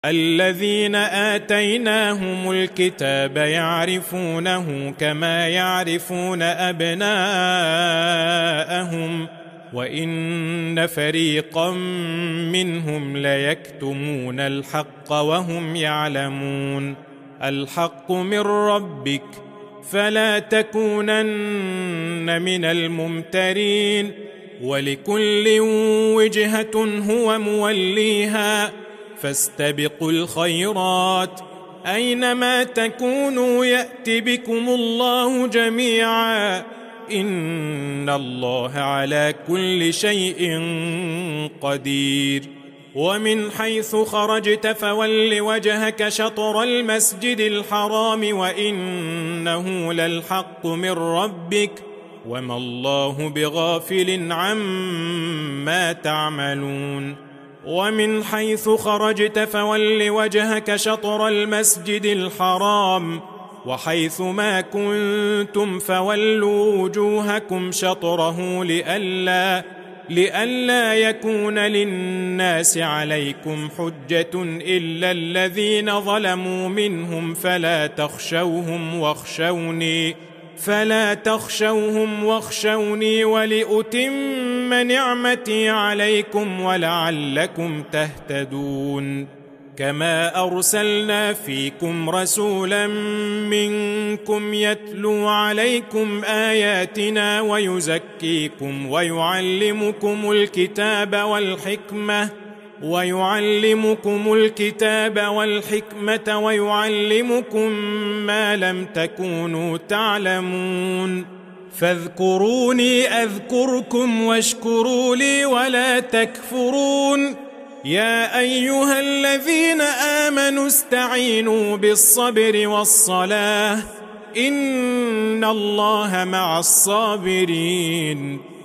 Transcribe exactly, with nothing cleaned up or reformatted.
الذين آتيناهم الكتاب يعرفونه كما يعرفون أبناءهم وإن فريقا منهم ليكتمون الحق وهم يعلمون. الحق من ربك فلا تكونن من الممترين. ولكل وجهة هو موليها فاستبقوا الخيرات أينما تكونوا يأت بكم الله جميعا إن الله على كل شيء قدير. ومن حيث خرجت فول وجهك شطر المسجد الحرام وإنه للحق من ربك وما الله بغافل عما تعملون. ومن حيث خرجت فول وجهك شطر المسجد الحرام وحيث ما كنتم فولوا وجوهكم شطره لئلا لئلا يكون للناس عليكم حجة إلا الذين ظلموا منهم فلا تخشوهم واخشوني فلا تخشوهم واخشوني ولأتم نعمتي عليكم ولعلكم تهتدون. كما أرسلنا فيكم رسولا منكم يتلو عليكم آياتنا ويزكيكم ويعلمكم الكتاب والحكمة ويعلمكم الكتاب والحكمة ويعلمكم ما لم تكونوا تعلمون. فاذكروني أذكركم واشكروا لي ولا تكفرون. يا أيها الذين آمنوا استعينوا بالصبر والصلاة إن الله مع الصابرين.